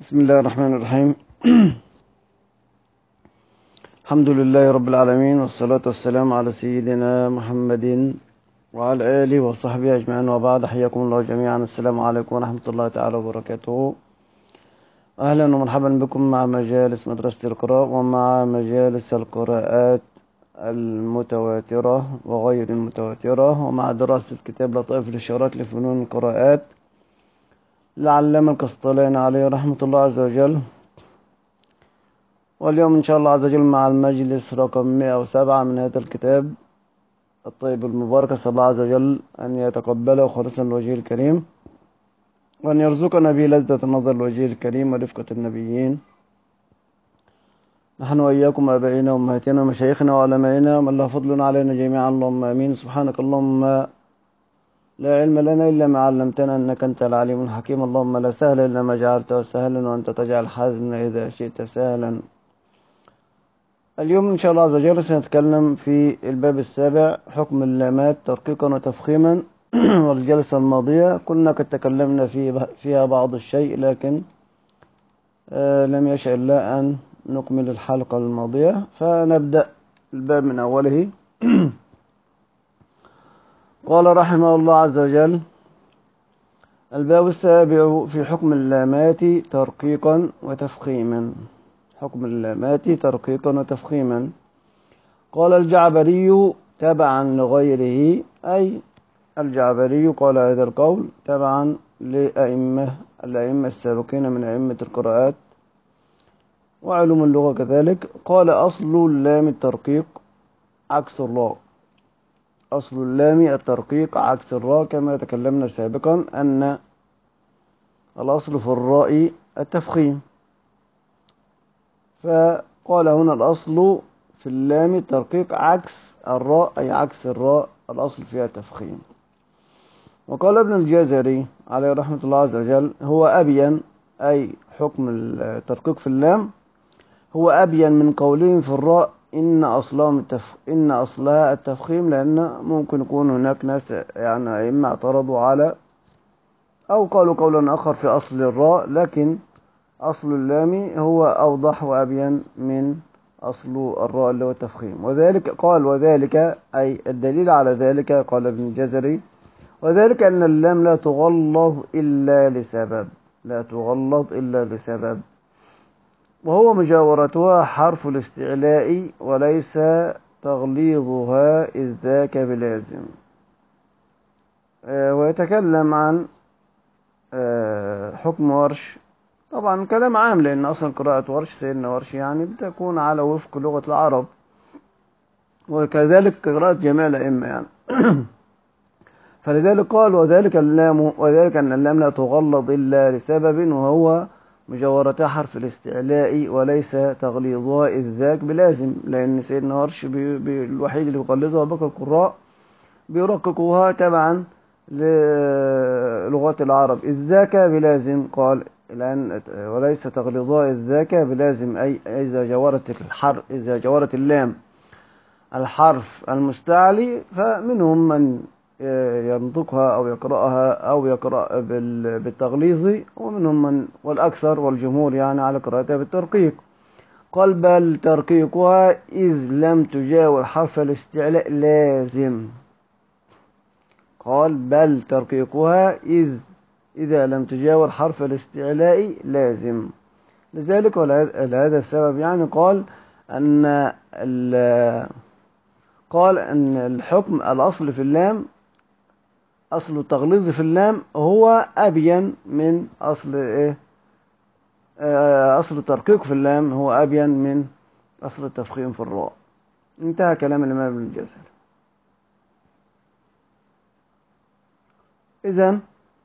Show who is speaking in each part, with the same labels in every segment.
Speaker 1: بسم الله الرحمن الرحيم. الحمد لله رب العالمين، والصلاة والسلام على سيدنا محمد وعلى آله وصحبه أجمعين، وبعد. حياكم الله جميعا، السلام عليكم ورحمة الله تعالى وبركاته. أهلا ومرحبا بكم مع مجالس مدرسة القراء، ومع مجالس القراءات المتواترة وغير المتواترة، ومع دراسة كتاب لطائف الإشارات لفنون القراءات للعلامة القسطلاني عليه رحمة الله عز وجل. واليوم إن شاء الله عز وجل مع المجلس رقم 107 من هذا الكتاب الطيب المبارك. أسأل الله عز وجل أن يتقبله خالصا لوجهه الكريم، وأن يرزقنا به لذة النظر لوجهه الكريم ورفقة النبيين، نحن وإياكم آبائنا وأمهاتنا ومشايخنا وعلمائنا ومن له فضل علينا جميعا، اللهم آمين. سبحانك اللهم لا علم لنا إلا ما علمتنا، إنك أنت العليم الحكيم. اللهم لا سهل إلا ما جعلته سهلا، وأنت تجعل الحزن إذا شئت سهلا. اليوم إن شاء الله عز وجل سنتكلم في الباب السابع، حكم اللامات ترقيقا وتفخيما. والجلسة الماضية كنا قد تكلمنا فيها بعض الشيء، لكن لم يشاء الله أن نكمل الحلقة الماضية، فنبدأ الباب من أوله. قال رحمه الله عز وجل: الباب السابع في حكم اللامات ترقيقا وتفخيما. حكم اللامات ترقيقا وتفخيما. قال الجعبري تبعا لغيره، أي الجعبري قال هذا القول تبعا الأئمة السابقين من أئمة القراءات وعلوم اللغة كذلك. قال: أصل اللام الترقيق عكس الراء. أصل اللام الترقيق عكس الراء، كما تكلمنا سابقا أن الأصل في الراء التفخيم، فقال هنا الأصل في اللام الترقيق عكس الراء، أي عكس الراء الأصل فيها تفخيم. وقال ابن الجزري عليه رحمة الله عز وجل: هو أبين، أي حكم الترقيق في اللام هو أبين من قولهم في الراء إن أصلها التفخيم، لأن ممكن يكون هناك ناس يعني إما اعترضوا على أو قالوا قولا آخر في أصل الراء، لكن أصل اللام هو أوضح وأبين من أصل الراء اللي هو التفخيم. وذلك أي الدليل على ذلك، قال ابن الجزري: وذلك أن اللام لا تغلظ إلا لسبب، وهو مجاورتها حرف الاستعلاء وليس تغليظها، إذ ذاك بلازم. ويتكلم عن حكم ورش. طبعا كلام عام، لأن أصلا قراءة ورش سيدنا ورش يعني بتكون على وفق لغة العرب، وكذلك قراءة جميع الأئمة يعني. فلذلك قال: وذلك أن اللام لا تغلظ إلا لسبب، وهو مجاورتها حرف الاستعلاء وليس تغليظها، إذ ذاك بلازم. لأن سيدنا ورش الوحيد اللي بيغلظها باقي القراء بيرققوها تبعا للغات العرب، إذ ذاك بلازم. قال: الآن وليس تغلظها إذ ذاك بلازم، أي إذا جاورت اللام الحرف المستعلي، فمنهم من ينطقها أو يقرأها أو يقرأ بالتغليظ، ومنهم من والأكثر والجمهور يعني على قراءتها بالترقيق. قال: بل ترقيقها إذ لم تجاور حرف الاستعلاء لازم. قال: بل ترقيقها إذا لم تجاور حرف الاستعلاء لازم. لذلك ولهذا السبب يعني قال أن الحكم الأصل في اللام، أصل التغليظ في اللام هو أبين من أصل أصل الترقيق في اللام هو أبين من أصل التفخيم في الراء. انتهى كلام الإمام ابن الجزري. إذن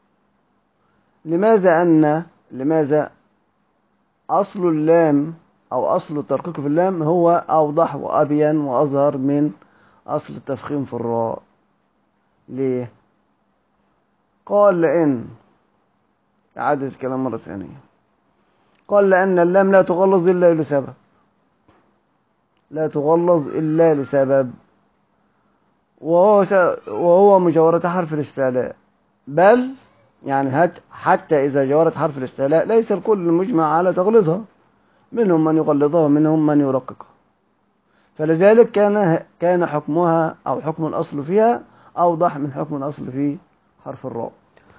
Speaker 1: لماذا أصل اللام أو أصل الترقيق في اللام هو أوضح وأبين وأظهر من أصل التفخيم في الراء؟ ليه؟ قال: لأن إعادة الكلام مرة ثانية. قال: لأن اللام لا تغلظ إلا لسبب، وهو مجاورة حرف الاستعلاء. بل يعني حتى إذا جاورت حرف الاستعلاء ليس الكل مجمع على تغليظها، منهم من يغلظها ومنهم من يرققها. فلذلك كان حكمها أو حكم الأصل فيها أوضح من حكم الأصل في حرف الراء.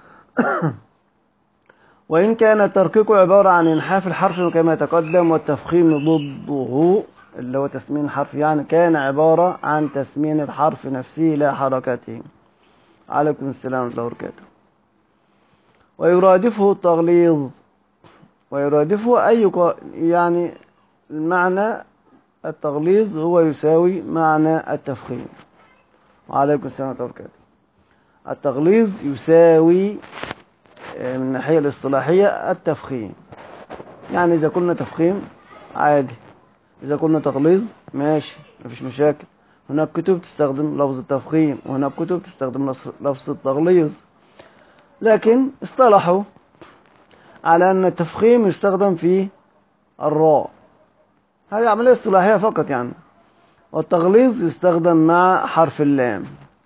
Speaker 1: وإن كان الترقيق عبارة عن إنحاف الحرف كما تقدم، والتفخيم ضده اللي هو تسمين الحرف، يعني كان عبارة عن تسمين الحرف نفسه لا حركته. عليكم السلام ورحمة الله وبركاته. ويرادفه التغليظ، ويرادفه يعني المعنى التغليظ هو يساوي معنى التفخيم. وعليكم السلام ورحمة الله وبركاته. التغليظ يساوي من الناحية الاصطلاحية التفخيم، يعني إذا قلنا تفخيم عادي، إذا قلنا تغليظ ماشي مفيش مشاكل. هناك كتب تستخدم لفظ التفخيم وهناك كتب تستخدم لفظ التغليظ، لكن اصطلحوا على أن التفخيم يستخدم في الراء، هذه عملية اصطلاحية فقط يعني، والتغليظ يستخدم مع حرف اللام.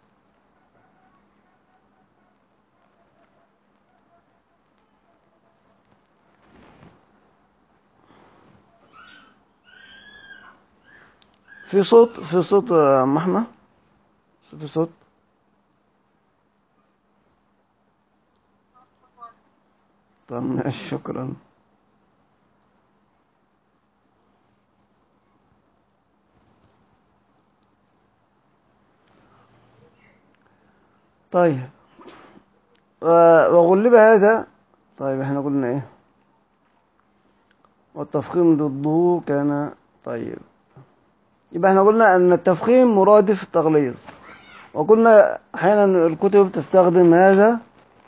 Speaker 1: في صوت محمد، في صوت. طب ماشي شكرا. طيب وغلب هذا. طيب احنا قلنا ايه؟ والتفخيم ضده كان. طيب يبقى احنا قلنا ان التفخيم مرادف التغليظ، وقلنا احيانا الكتب تستخدم هذا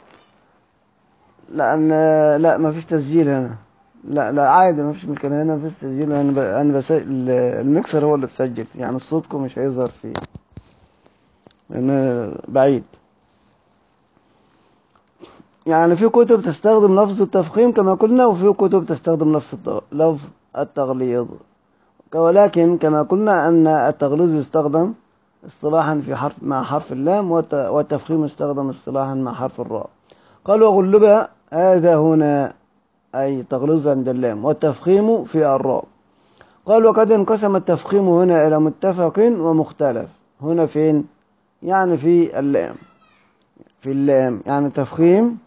Speaker 1: لان لا ما فيش تسجيل هنا، لا عادي ما فيش مشكله، هنا في تسجيل. انا بسجل، الميكسر هو اللي بسجل، يعني صوتكم مش هيظهر فيه لان بعيد. يعني في كتب تستخدم لفظ التفخيم كما قلنا، وفي كتب تستخدم لفظ التغليظ، ولكن كما قلنا أن التغليظ يستخدم اصطلاحا في حرف مع حرف اللام، والتفخيم يستخدم اصطلاحا مع حرف الراء. قال وغلب هذا هنا، أي تغليظ عند اللام، والتفخيم في الراء. قال وقد انقسم التفخيم هنا إلى متفق ومختلف. هنا فين؟ يعني في اللام، في اللام يعني تفخيم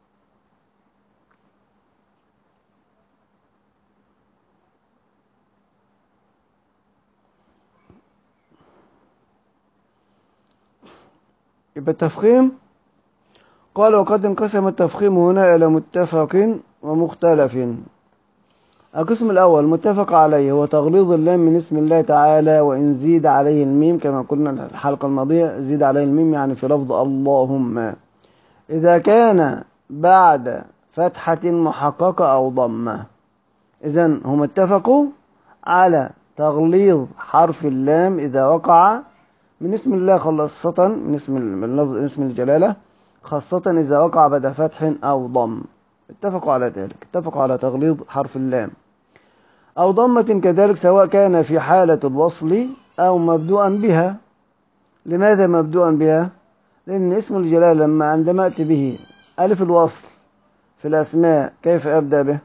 Speaker 1: يبقى التفخيم. قال وقد انقسم التفخيم هنا إلى متفق ومختلف. القسم الأول متفق عليه هو تغليظ اللام من اسم الله تعالى، وإن زيد عليه الميم كما قلنا الحلقة الماضية، زيد عليه الميم يعني في لفظ اللهم، إذا كان بعد فتحة محققة أو ضمة. إذن هم اتفقوا على تغليظ حرف اللام إذا وقع من اسم الله، خاصة من اسم الجلالة، خاصة إذا وقع بعد فتح أو ضم. اتفقوا على ذلك، اتفقوا على تغليظ حرف اللام أو ضمة كذلك، سواء كان في حالة الوصل أو مبدوءا بها. لماذا مبدوءا بها؟ لأن اسم الجلالة عندما أتي به ألف الوصل في الأسماء كيف أبدأ به؟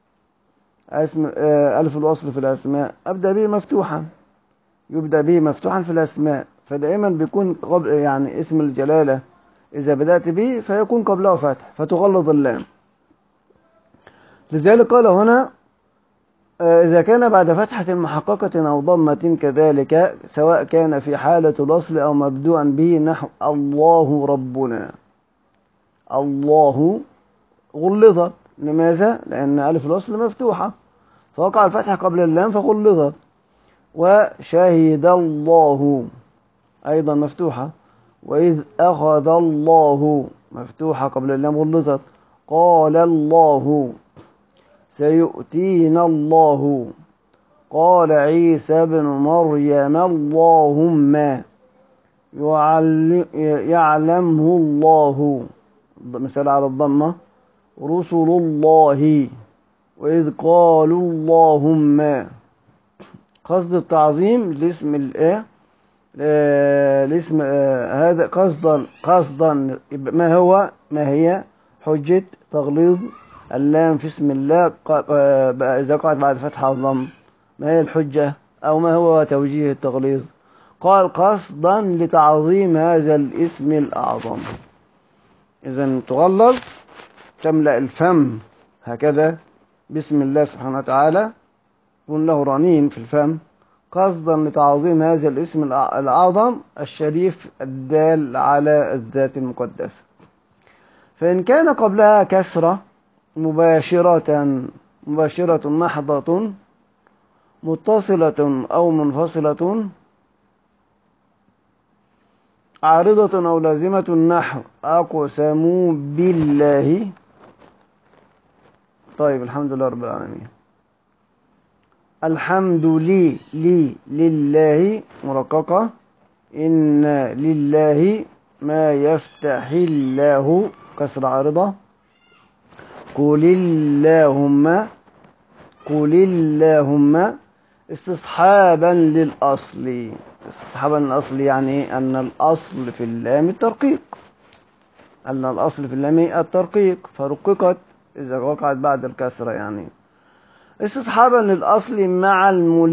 Speaker 1: ألف الوصل في الأسماء أبدأ به مفتوحا، يبدأ به مفتوحا في الأسماء، فدائما بيكون قبل يعني اسم الجلالة إذا بدأت به فيكون قبله فتح فتغلظ اللام. لذلك قال هنا إذا كان بعد فتحة محققة أو ضمة كذلك، سواء كان في حالة الوصل أو مبدوءا به، نحو الله ربنا. الله غلظت، لماذا؟ لأن ألف الوصل مفتوحة فوقع الفتحة قبل اللام فغلظت. وشهد الله أيضا مفتوحة، وإذ أخذ الله مفتوحة قبل اللام غلظت. قال الله سيؤتينا الله. قال عيسى بن مريم اللهم يعلمه الله، مثال على الضمة، رسل الله. وإذ قالوا اللهم، قصد التعظيم لاسم الايه، الاسم هذا قصدا ما هي حجة تغليظ اللام في اسم الله إذا وقعت بعد فتحة وضم؟ ما هي الحجة أو ما هو توجيه التغليظ؟ قال قصدا لتعظيم هذا الاسم الأعظم. إذن تغلظ تملأ الفم هكذا بسم الله سبحانه وتعالى، يكون له رنين في الفم، قصدا لتعظيم هذا الاسم الأعظم الشريف الدال على الذات المقدسة. فإن كان قبلها كسرة مباشرة محضة متصلة أو منفصلة عارضة أو لازمة نحو أقسموا بالله. طيب الحمد لله رب العالمين. الحمد لله مرققة. إن لله ما يفتح الله كسر عارضة. قل اللهم استصحابا للأصل. استصحابا للأصل يعني أن الأصل في اللام الترقيق، فرققت إذا وقعت بعد الكسرة يعني. استصحابا للأصل مع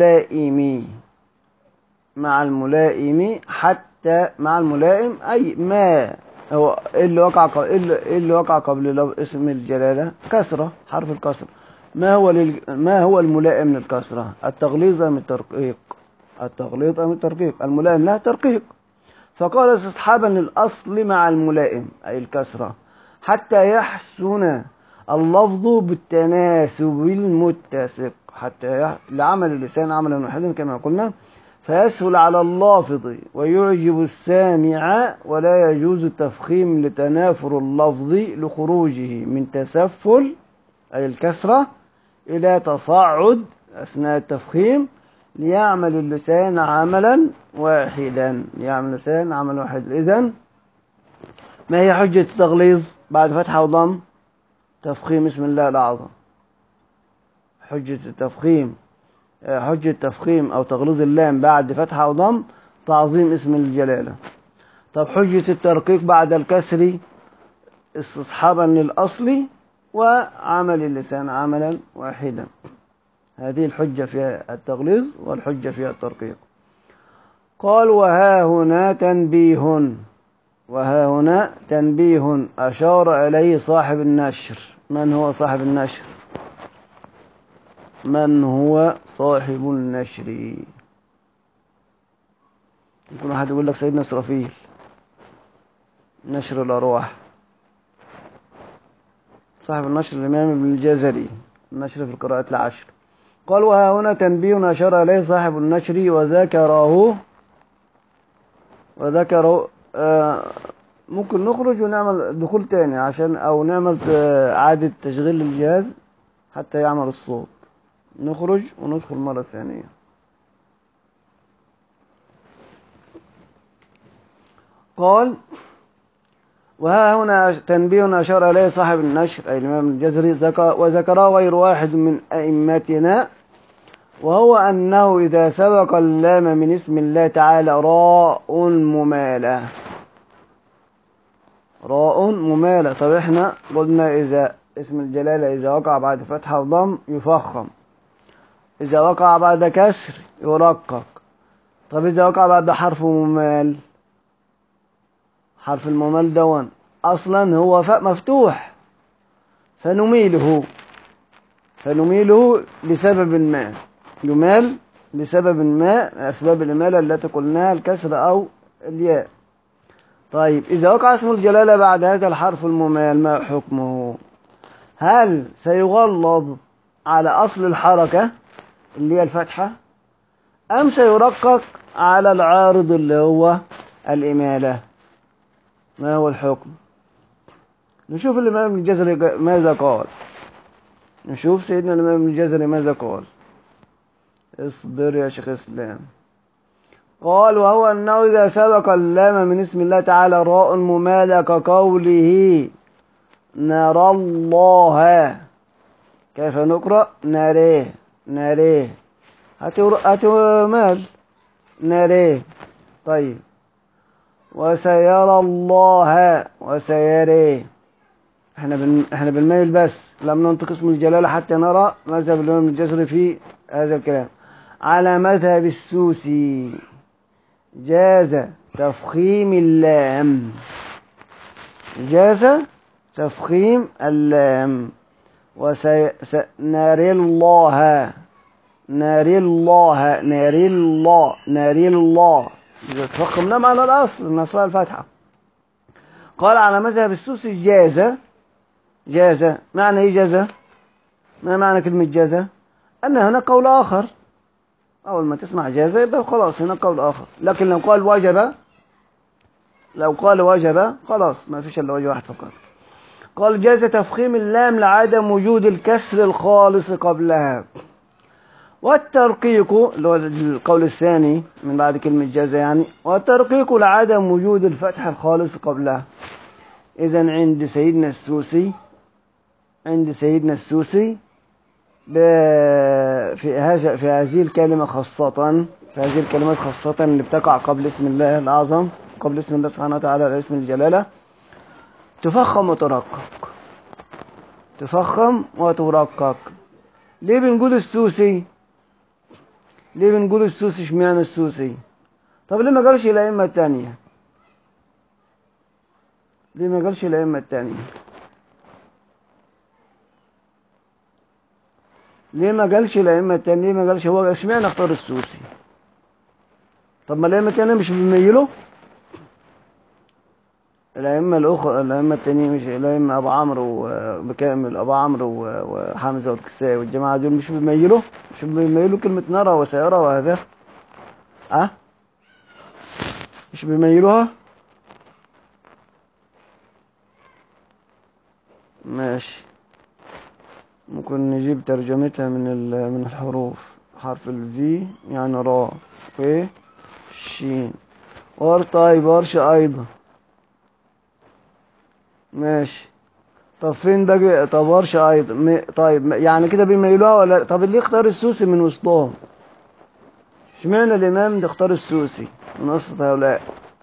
Speaker 1: الملائم حتى مع الملائم، أي ما هو اللي وقع قبل اسم الجلالة كسرة، حرف الكسرة. ما هو الملائم للكسرة؟ التغليظ أم الترقيق؟ الملائم لها ترقيق. فقال استصحابا للأصل مع الملائم أي الكسرة حتى يحسن اللفظ بالتناسب المتسق، حتى لعمل اللسان عملا واحدا كما قلنا، فيسهل على اللافظ ويعجب السامع، ولا يجوز التفخيم لتنافر اللفظ لخروجه من تسفل أي الكسرة إلى تصاعد أثناء التفخيم، ليعمل اللسان عملا واحدا. إذن ما هي حجة التغليظ بعد فتحة وضم؟ تفخيم اسم الله الأعظم. حجة تفخيم أو تغليظ اللام بعد فتحة وضم تعظيم اسم الجلالة. طب حجة الترقيق بعد الكسر استصحابا للأصل وعمل اللسان عملا واحدا. هذه الحجة في التغليظ والحجة في الترقيق. قال وها هنا تنبيه أشار إليه صاحب النشر. من هو صاحب النشر؟ يكون واحد يقول لك سيدنا إسرافيل، نشر الأرواح. صاحب النشر الإمام ابن الجزري، النشر في القراءات العشر. قال وها هنا تنبيه أشار إليه صاحب النشر وذكره ممكن نخرج ونعمل دخول تاني أو نعمل إعادة تشغيل للجهاز حتى يعمل الصوت. نخرج وندخل مرة ثانية. قال وها هنا تنبيه أشار إليه صاحب النشر أي الإمام الجزري وذكره غير واحد من أئمتنا، وهو أنه إذا سبق اللام من اسم الله تعالى راء ممالة. طب احنا قلنا إذا اسم الجلالة إذا وقع بعد فتحة وضم يفخم، إذا وقع بعد كسر يرقق. طب إذا وقع بعد حرف ممال، حرف الممال دون أصلا هو فاء مفتوح، فنميله لسبب ما، يمال لسبب ما، أسباب الإمالة التي قلناها الكسر أو الياء. طيب إذا وقع اسم الجلالة بعد هذا الحرف الممال ما حكمه؟ هل سيغلظ على أصل الحركة اللي هي الفتحة، أم سيرقق على العارض اللي هو الإمالة؟ ما هو الحكم؟ نشوف الإمام الجزري ماذا قال. نشوف سيدنا الإمام الجزري ماذا قال. اصبر يا شيخ إسلام. قال وهو أنه إذا سبق اللام من اسم الله تعالى راء ممالة كقوله نرى الله. كيف نقرأ؟ نريه. هاتوا مال نريه. طيب وسيرى الله وسيريه. احنا بنميل بس، لم ننطق اسم الجلالة حتى نرى مذهب الإمام الجزري في هذا الكلام. على مذهب السوسي جاز تفخيم اللام، جاز تفخيم اللام. ناري الله، ناري الله، ناري الله، ناري الله، تفخم لام على الأصل النصرة الفاتحة. قال على مذهب السوسي جاز، جاز معنى ايه جاز؟ ما معنى كلمة جاز؟ أن هناك قول آخر، أول ما تسمع جاز يبقى خلاص هناك قول آخر. لكن لو قال وجب، لو قال وجب خلاص ما فيش إلا وجه واحد فقط. قال جاز تفخيم اللام لعدم وجود الكسر الخالص قبلها. والترقيق اللي هو القول الثاني من بعد كلمة جاز يعني، والترقيق لعدم وجود الفتح الخالص قبلها. إذن عند سيدنا السوسي، عند سيدنا السوسي في هذه الكلمة خاصة، في هذه الكلمات خاصة اللي بتقع قبل اسم الله الأعظم، قبل اسم الله سبحانه وتعالى اسم الجلالة، تفخم وترقق، تفخم وترقق. ليه بنقول السوسي؟ ليه بنقول السوسي؟ اشمعنى السوسي؟ طب ليه ما قالش الأئمة التانية؟ ليه ما قالش الأئمة التانية؟ ليه ما قالش الأئمة التانية؟ ليه ما قالش هو اشمعنى اختار السوسي؟ طب ما الأئمة التانية مش بيميلوا؟ الأئمة الأخرى، الأئمة التانيين مش الأئمة أبو عمرو بكامل، أبو عمرو وحمزة والكسائي والجماعة دول مش بيميلوا؟ مش بيميلوا كلمة نرى وسيرى وهذا؟ مش بيميلوها؟ ماشي، ممكن نجيب ترجمتها من الحروف. حرف الفي يعني را و شين، طيب ورش أيضا. ماشي، طب فين بقى؟ طب ورش أيضا طيب يعني كده بيميلوها ولا؟ طب اللي يختار السوسي من وسطهم؟ اشمعنى الإمام ده اختار السوسي من وسط هؤلاء؟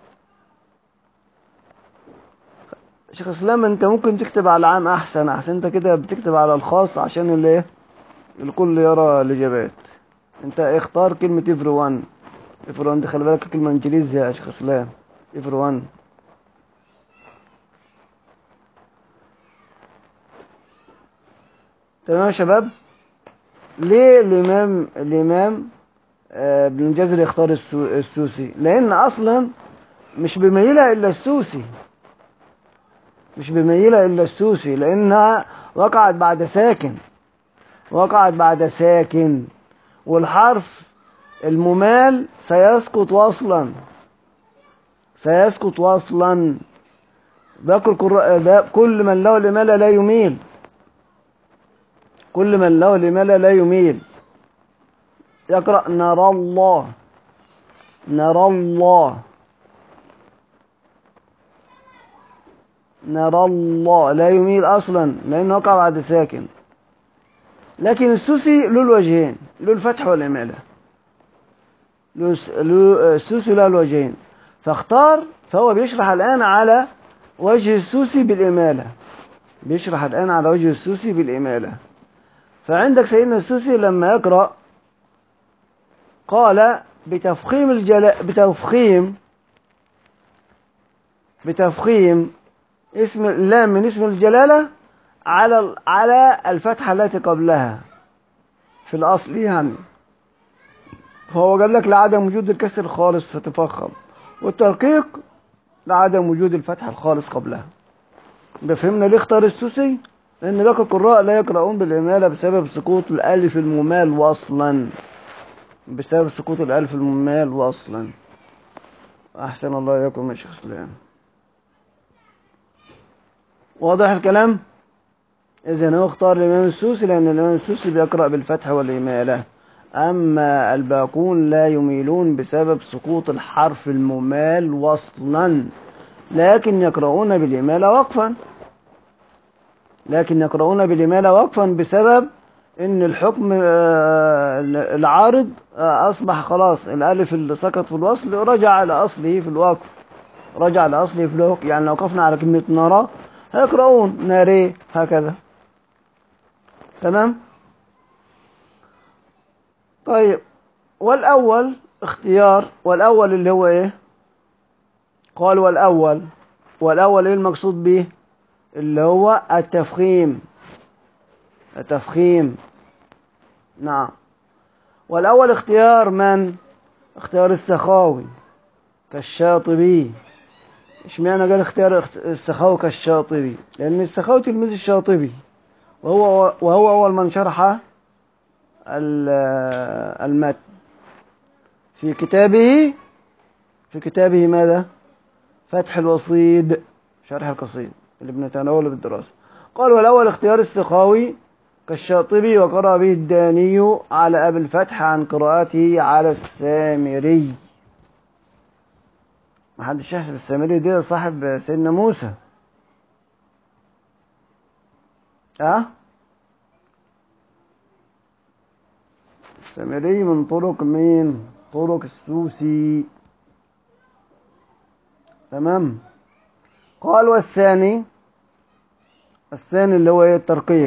Speaker 1: شيخ اسلام انت ممكن تكتب على العام احسن، انت كده بتكتب على الخاص عشان الايه الكل يرى الاجابات. انت اختار كلمة everyone، everyone دي خلي بالك كلمة انجليزي يا شيخ اسلام، everyone. تمام يا شباب. ليه الامام ابن الجزري يختار السوسي؟ لان اصلا مش بيميلها الا السوسي، مش بيميلها الا السوسي، لانها وقعت بعد ساكن، وقعت بعد ساكن، والحرف الممال سيسقط وصلا، سيسقط وصلا. كل من له الإمالة لا يميل، كل من له الإمالة لا يميل. يقرأ نرى الله، نرى الله، نرى الله، لا يميل أصلا لأنه وقع بعد ساكن. لكن السوسي له الوجهين، له الفتح والإمالة، السوسي له الوجهين، فاختار. فهو بيشرح الآن على وجه السوسي بالإمالة، بيشرح الآن على وجه السوسي بالإمالة. فعندك سيدنا السوسي لما يقرأ قال بتفخيم بتفخيم اسم اللام من اسم الجلالة على الفتحة التي قبلها في الأصل يعني. فهو قال لك لعدم وجود الكسر الخالص ستفخم، والترقيق لعدم وجود الفتح الخالص قبلها. بفهمنا ليه اختار السوسي؟ لأن باقي القراء لا يقرؤون بالإمالة بسبب سقوط الألف الممال وصلا، بسبب سقوط الألف الممال وصلا. أحسن الله إليكم يا شيخ اسلام. واضح الكلام؟ إذن هو اختار الإمام السوسي لأن الإمام السوسي بيقرأ بالفتح والإمالة، أما الباقون لا يميلون بسبب سقوط الحرف الممال وصلا، لكن يقرؤون بالإمالة وقفا، لكن يقرؤون بالإمالة وقفا بسبب إن الحكم العارض أصبح خلاص الألف اللي سقط في الوصل رجع إلى أصله في الوقف، رجع لأصله في الوقف. يعني لو وقفنا على كلمة نرى هيقرؤون ناري هكذا. تمام. طيب والأول اختيار، والأول اللي هو ايه؟ قال والأول ايه المقصود به؟ اللي هو التفخيم. التفخيم، نعم. والأول اختيار من؟ اختيار السخاوي كالشاطبي. اشمعنى قال اختيار السخاوي كالشاطبي؟ لأن السخاوي تلميذ الشاطبي، وهو أول من شرح المتن في كتابه. في كتابه ماذا؟ فتح الوصيد، شرح القصيد اللي بنتناوله بالدراسة. قال والأول اختيار السخاوي كالشاطبي، وقرأ به الداني على أبي الفتح عن قراءته على السامري. ما حدش يحسب السامري ده صاحب سيدنا موسى. السامري من طرق مين؟ طرق السوسي. تمام. قال والثاني، الثاني اللي هو ايه؟ الترقيق.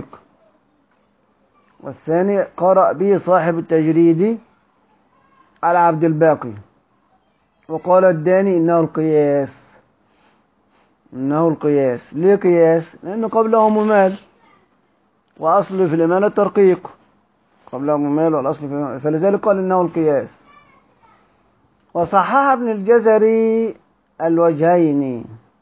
Speaker 1: والثاني قرأ به صاحب التجريد على عبد الباقي. وقال الداني إنه القياس. إنه القياس. ليه قياس؟ لأنه قبله ممال، وأصل في الإمالة الترقيق. قبله ممال والأصل في، فلذلك قال إنه القياس. وصحح ابن الجزري الوجهين.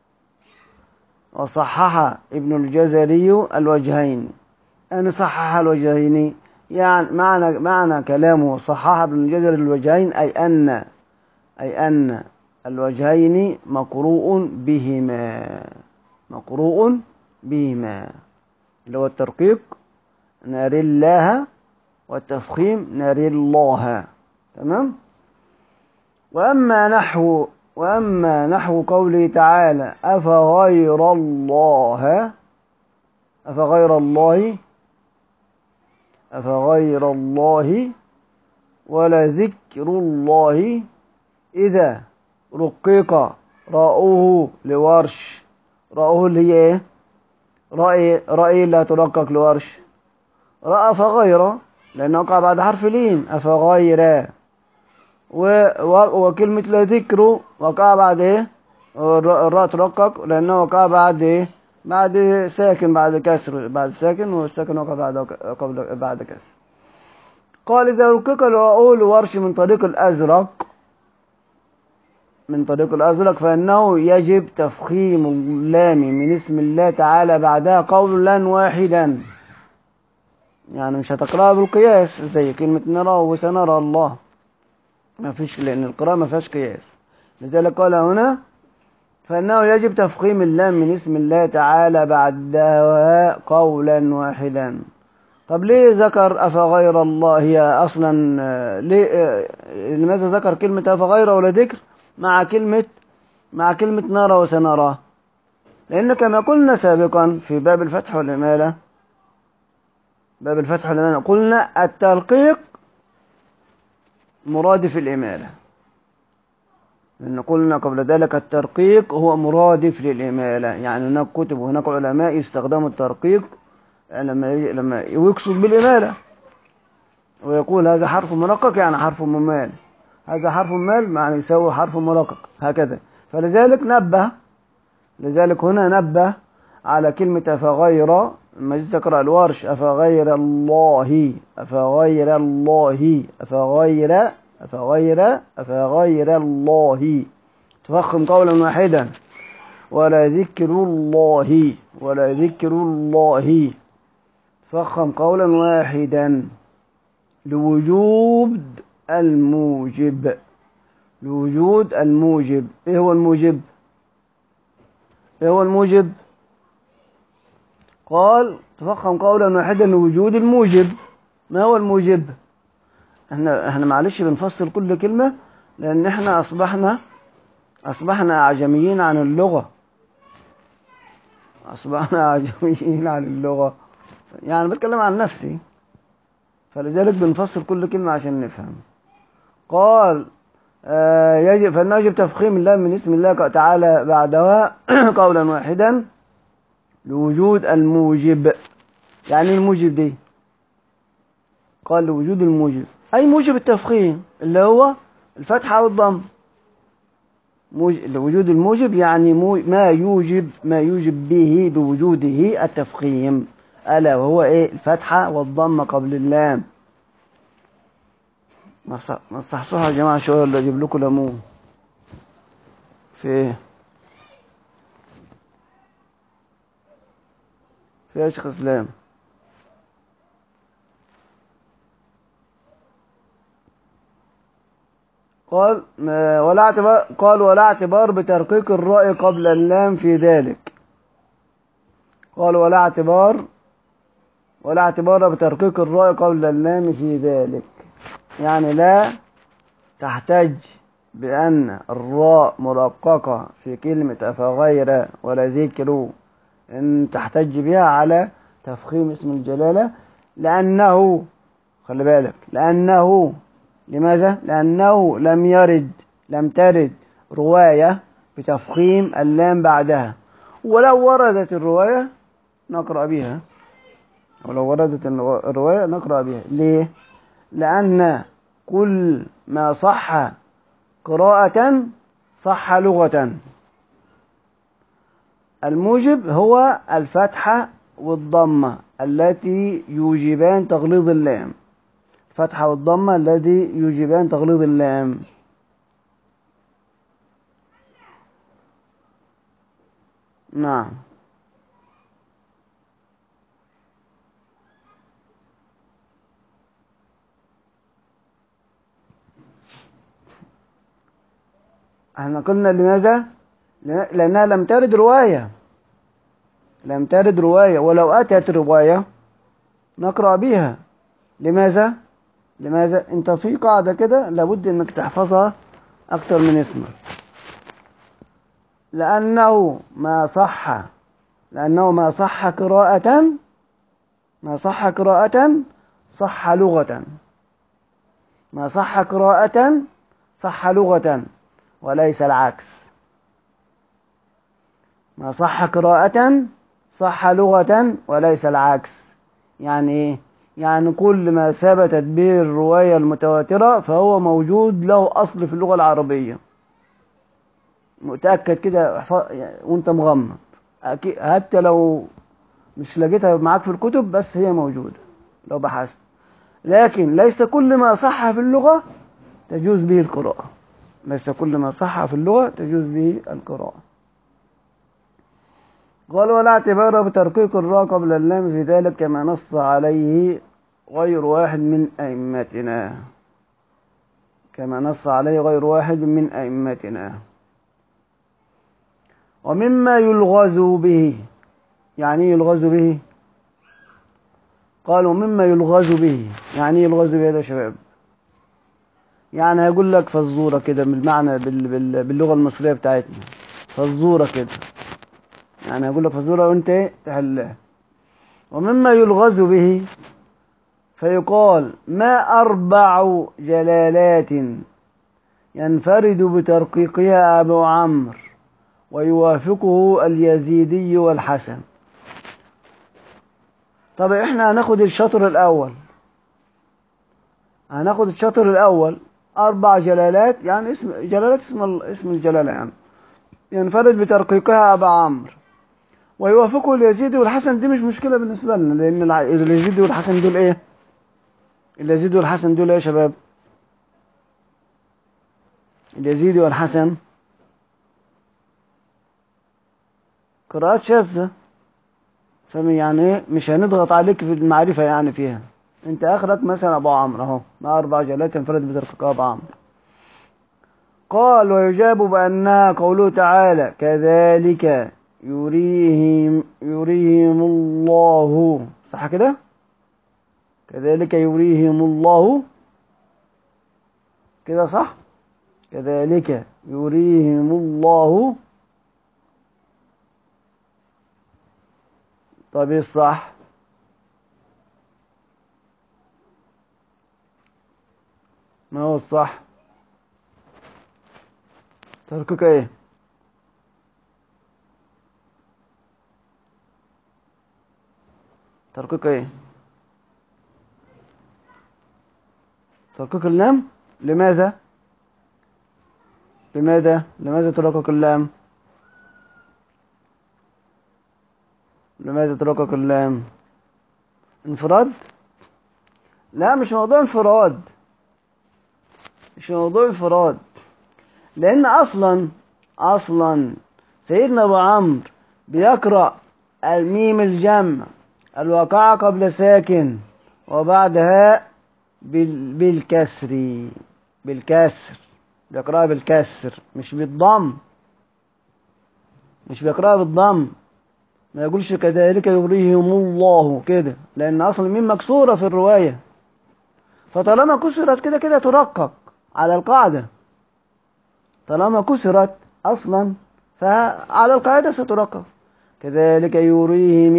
Speaker 1: وصحح ابن الجزري الوجهين. أنا صحح الوجهين يعني معنى كلامه صحح ابن الجزري الوجهين، أي أن الوجهين مقروء بهما. مقروء بهما اللي هو الترقيق ناري الله، والتفخيم ناري الله. تمام. وأما نحو قوله تعالى أفغير الله ولذكر الله إذا رقق رأوه لورش. رأوه اللي هي ايه؟ رأي اللي هترقق لورش. رأى فغير لأنه وقع بعد حرف لين. أفغير. وكلمة لذكر وقع بعد ايه؟ الراء ترقق لأنه وقع بعد ايه؟ بعد ساكن، بعد كسر، بعد ساكن، والساكن وقع بعد كسر. قال إذا رقق رأوه لورش من طريق الأزرق فإنه يجب تفخيم اللام من اسم الله تعالى بعدها قولا واحدا. يعني مش هتقرأها بالقياس زي كلمة نرى وسنرى الله، ما فيش، لأن القراءة ما فيهاش قياس. لذلك قال هنا فإنه يجب تفخيم اللام من اسم الله تعالى بعدها قولا واحدا. طب ليه ذكر أفغير الله؟ هي أصلا لماذا ذكر كلمة أفغير ولا ذكر مع كلمة نرى وسنرى؟ لأن كما قلنا سابقا في باب الفتح والإمالة، قلنا الترقيق مرادف الإمالة. لأن قلنا قبل ذلك الترقيق هو مرادف للإمالة. يعني هناك كتب وهناك علماء يستخدموا الترقيق لما يقصد بالإمالة، ويقول هذا حرف مرقق يعني حرف ممال، هذا حرف ممال معنى يساوي حرف مرقق هكذا. لذلك هنا نبه على كلمة أفغير. لما جيت تقرأ الورش أفغير الله الله تفخم قولا واحدا. ولا ذكر الله تفخم قولا واحدا لوجود الموجب. ايه هو الموجب؟ قال تفخم قولا واحدا لوجود الموجب. ما هو الموجب؟ احنا معلش بنفصل كل كلمة لان احنا اصبحنا اعجميين عن اللغة. يعني بتكلم عن نفسي، فلذلك بنفصل كل كلمة عشان نفهم. قال فإنه يجب تفخيم اللام من اسم الله تعالى بعدها قولا واحدا لوجود الموجب. يعني الموجب دي، قال لوجود الموجب أي موجب التفخيم اللي هو الفتحة والضم. لوجود الموجب يعني ما يوجب به بوجوده التفخيم، ألا وهو إيه؟ الفتحة والضم قبل اللام. ما تصحصحوا يا جماعة شوية ولا أجيب لكم ليمون؟ في إيه؟ في يا شيخ إسلام؟ قال ولا اعتبار بترقيق الراء قبل اللام في ذلك. قال ولا اعتبار بترقيق الراء قبل اللام في ذلك، يعني لا تحتج بأن الراء مرققة في كلمة أفغير ولا ذكر إن تحتج بها على تفخيم اسم الجلالة، لأنه خلي بالك، لماذا؟ لأنه لم ترد رواية بتفخيم اللام بعدها، ولو وردت الرواية نقرأ بها، ليه؟ لأن كل ما صح قراءة صح لغة. الموجب هو الفتحة والضمة التي يوجبان تغليظ اللام، الفتحة والضمة الذي يوجبان تغليظ اللام. نعم. احنا قلنا لماذا؟ لأنها لم ترد رواية، ولو أتت رواية نقرأ بها. لماذا؟ انت في قاعدة كده لابد انك تحفظها اكتر من اسمك. لأنه ما صح قراءة صح لغة. ما صح قراءة صح لغة وليس العكس. ما صح قراءة صح لغة وليس العكس. يعني ايه؟ يعني كل ما ثبتت به الرواية المتواترة فهو موجود له أصل في اللغة العربية. متأكد كده يعني وانت مغمض، أكيد حتى لو مش لقيتها معاك في الكتب، بس هي موجودة لو بحثت. لكن ليس كل ما صح في اللغة تجوز به القراءة. قال ولا اعتبار بترقيق الراء قبل اللام في ذلك كما نص عليه غير واحد من أئمتنا. ومما يلغز به. يعني ايه يلغز به؟ قالوا مما يلغز به. يعني ايه يلغز به ده يا شباب؟ يعني هيقول لك فزورة كده بالمعنى باللغة المصرية بتاعتنا، فزورة كده، يعني هيقول لك فزورة وانت تحلها. ومما يلغز به فيقال ما أربع جلالات ينفرد بترقيقها أبو عمرو ويوافقه اليزيدي والحسن. طب احنا هناخد الشطر الأول. أربع جلالات يعني اسم الجلالة، يعني ينفرد بترقيقها أبو عمرو ويوافقه اليزيدي والحسن. دي مش مشكلة بالنسبة لنا، لأن اليزيدي والحسن دول إيه؟ يا شباب؟ اليزيدي والحسن قراءات شاذة، يعني ايه؟ مش هنضغط عليك في المعرفة يعني فيها. انت اخرك مثلا ابو عمرو اهو، ما اربع جلالات ينفرد بترقيقها ابو عمرو. قال ويجاب بأنها قوله تعالى كذلك يريهم الله. صح كده؟ كذلك يريهم الله كده، صح؟ كذلك يريهم الله. طب ايه الصح؟ ما هو الصح؟ تركك ايه؟ ترقيق ايه؟ ترقيق اللام. لماذا ترقق اللام؟ لماذا ترقق اللام؟ انفراد؟ لا، مش موضوع انفراد، لان اصلا سيدنا ابو عمرو بيقرأ الميم الجمع الواقعة قبل ساكن وبعدها بالكسر. بيقرأها بالكسر مش بالضم، بيقرأها بالضم. ما يقولش كذلك يريهم الله كده، لأن أصل الميم مكسورة في الرواية، فطالما كسرت كده كده ترقق على القاعدة. طالما كسرت أصلا فعلى القاعدة سترقق. كذلك يريهم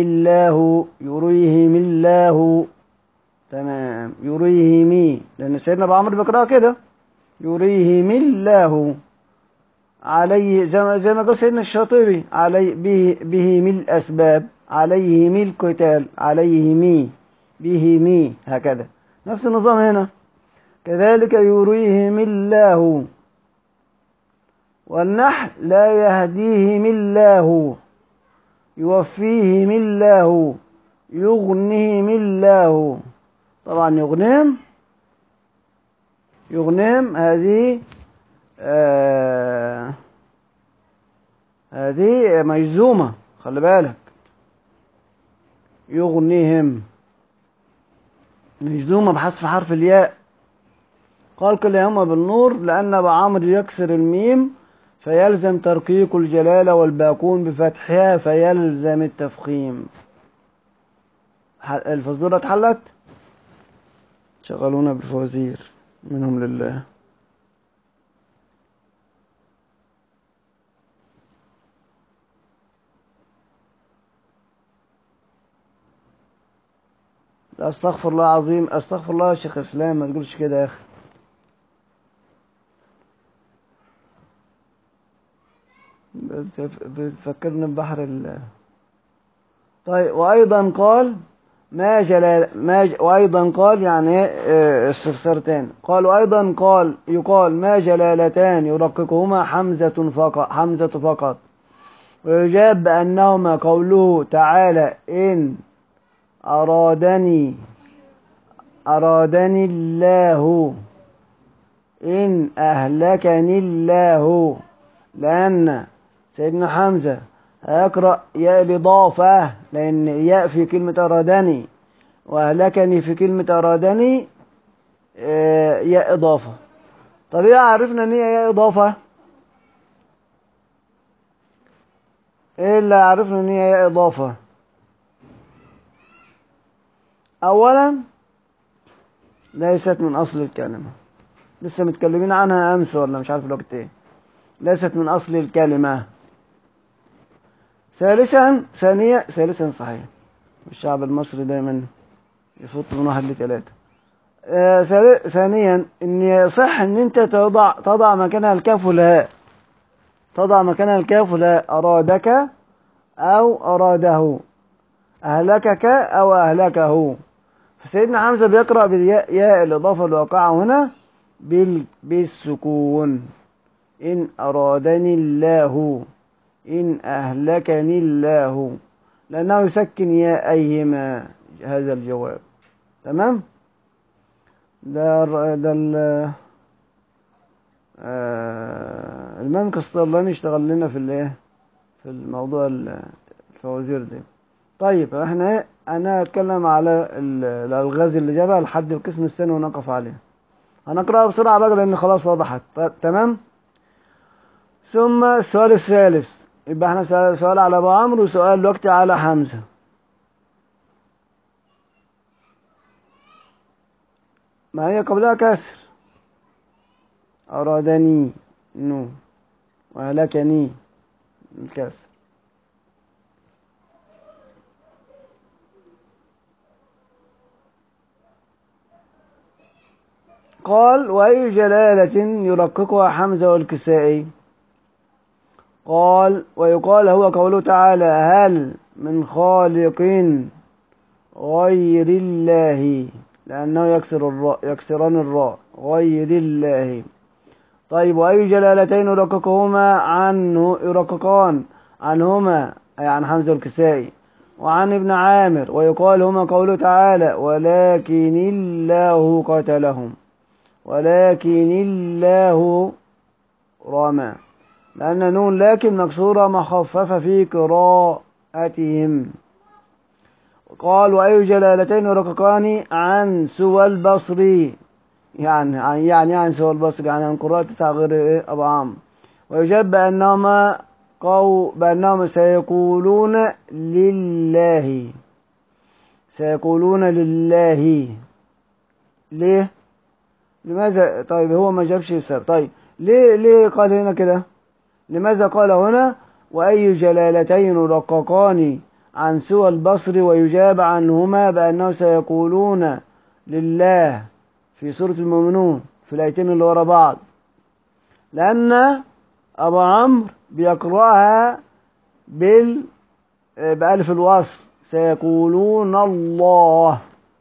Speaker 1: الله. تمام، يريهم، لأن سيدنا أبو عمرو بيقرأها كده، يريهم الله عليه، زي ما قال سيدنا الشاطبي، علي به من الأسباب، عليه من القتال، عليه به هكذا. نفس النظام هنا، كذلك يريهم الله. والنحل لا يهديهم الله، يوفيهم الله، يغنيهم الله. طبعا يغنيهم هذه مجزومة، خلي بالك، يغنيهم مجزومة بحذف حرف الياء. قال كلاهما بالنور، لأن أبا عمرو يكسر الميم فيلزم ترقيق الجلالة، والباقون بفتحها فيلزم التفخيم. الفزورة اتحلت. شغلونا بالفوازير منهم لله. استغفر الله العظيم، استغفر الله يا شيخ اسلام، ما تقولش كده يا اخي. بتفكرني ببحر طيب. وايضا قال وايضا قال يعني استفسار تاني. قال وايضا يقال ما جلالتان يرققهما حمزة فقط، ويجاب بأنهما قوله تعالى إن أرادني الله، إن أهلكني الله، لأن سيدنا حمزة هيقرأ ياء الإضافة، لأن ياء في كلمة أرادني وأهلكني في كلمة أرادني ياء إضافة. طب إيه عرفنا إن هي ياء إضافة؟ إيه اللي عرفنا إن هي ياء إضافة؟ أولا ليست من أصل الكلمة، لسه متكلمين عنها أمس ولا مش عارف الوقت إيه. ليست من أصل الكلمة. ثالثا صحيح، الشعب المصري دايما يفوت من 1 ل3. ثانيا ان يصح ان انت تضع مكانها الكاف والهاء، ارادك او اراده، اهلكك او اهلكه. فسيدنا حمزة بيقرأ بالياء، ياء الاضافه الواقعه هنا بالسكون. ان ارادني الله، إن أهلكني الله، لأنه يسكن ياءيهما هذا الجواب. تمام. ده الإمام كسطلاني اشتغل لنا في الموضوع الفوازير ده. طيب أنا أتكلم على الألغاز اللي جابها لحد القسم الثاني ونقف عليها. هنقرأها بسرعة بقى لأن خلاص وضحت. تمام. ثم السؤال الثالث، يبقى احنا سؤال على ابو عمرو وسؤال دلوقتي على حمزة. ما هي قبلها كسر، أرادني نو، وأهلكني الكسر. قال وأي جلالة يرققها حمزة والكسائي؟ قال ويقال هو قوله تعالى هل من خالق غير الله، لأنه يكسران الراء، غير الله. طيب وأي جلالتين يرققان عنهما أي عن حمزة الكسائي وعن ابن عامر، ويقال هما قوله تعالى ولكن الله قتلهم، ولكن الله رمى، لأن نون لكن مكسورة مخففة في قراءتهم. قال وأي جلالتين يرققان عن سوى البصري، يعني عن سوى البصري، يعني عن قراءة 9 غير أبو عمرو. ويجاب بأنهم سيقولون لله، سيقولون لله. ليه؟ لماذا؟ طيب هو ما جابش السبب. طيب ليه قال هنا كده؟ لماذا قال هنا وأي جلالتين يرققان عن سوى البصر، ويجاب عنهما بأنه سيقولون لله في سورة المؤمنون في الآيتين اللي ورا بعض؟ لأن أبو عمرو بيقرأها بألف الوصل، سيقولون الله.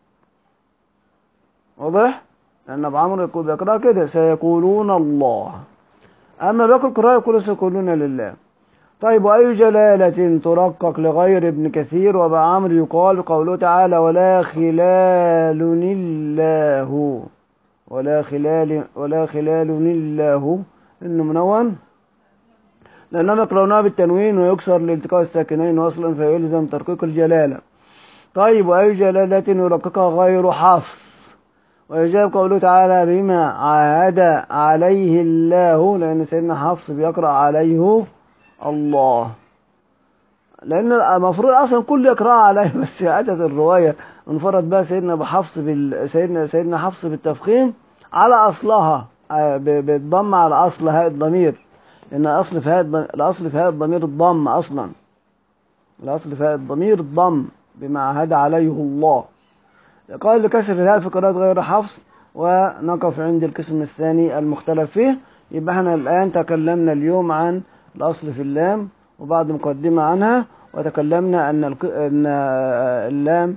Speaker 1: واضح؟ لأن أبو عمرو بيقرأها كده سيقولون الله، أما باقي القراءة يقولوا سيقولون لله. طيب وأي جلالة ترقق لغير ابن كثير وأبو عمرو يقال قوله تعالى ولا خلال الله، ولا خلال الله، إنه منون لأنهم يقرؤونها بالتنوين ويكسر لالتقاء الساكنين وصلا فيلزم ترقيق الجلالة. طيب وأي جلالة يرققها غير حفص، ويجاب قوله تعالى بما عاهد عليه الله، لأن سيدنا حفص بيقرأ عليه الله، لأن المفروض أصلا كل يقرأ عليه، بس أتت الرواية انفرد بها سيدنا حفص بالتفخيم على أصلها بالضم على أصل هاء الضمير، لأن الأصل في هاء الضمير الضم أصلا، الأصل في هاء الضمير الضم بما عهد عليه الله. قال لكسر الهاء في قراءة غير حفص. ونقف عند القسم الثاني المختلف فيه. يبقى احنا الآن تكلمنا اليوم عن الأصل في اللام وبعد مقدمة عنها، وتكلمنا أن اللام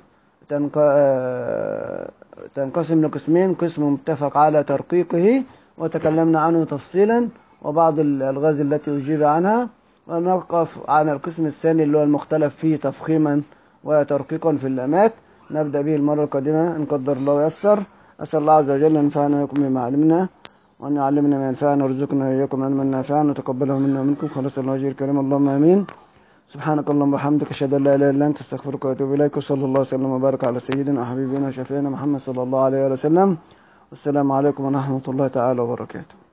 Speaker 1: تنقسم لقسمين، قسم متفق على ترقيقه وتكلمنا عنه تفصيلا وبعض الألغاز التي أجيب عنها. ونقف عن القسم الثاني اللي هو المختلف فيه تفخيما وترقيقا في اللامات، نبدأ به المرة القادمة إن قدر الله ويسر. أسأل الله عز وجل أن ينفعنا ويكم بما علمنا، وأن يعلمنا ما ينفعنا ويرزقنا وإياكم علما نافعا وتقبله منا ومنكم خالصا لوجهه الكريم، اللهم آمين. سبحانك اللهم وبحمدك أشهد أن لا إله إلا أنت أستغفرك وأتوب إليك، وصلى الله وسلم وبارك على سيدنا وحبيبنا وشفيعنا محمد صلى الله عليه وسلم. والسلام عليكم ورحمة الله تعالى وبركاته.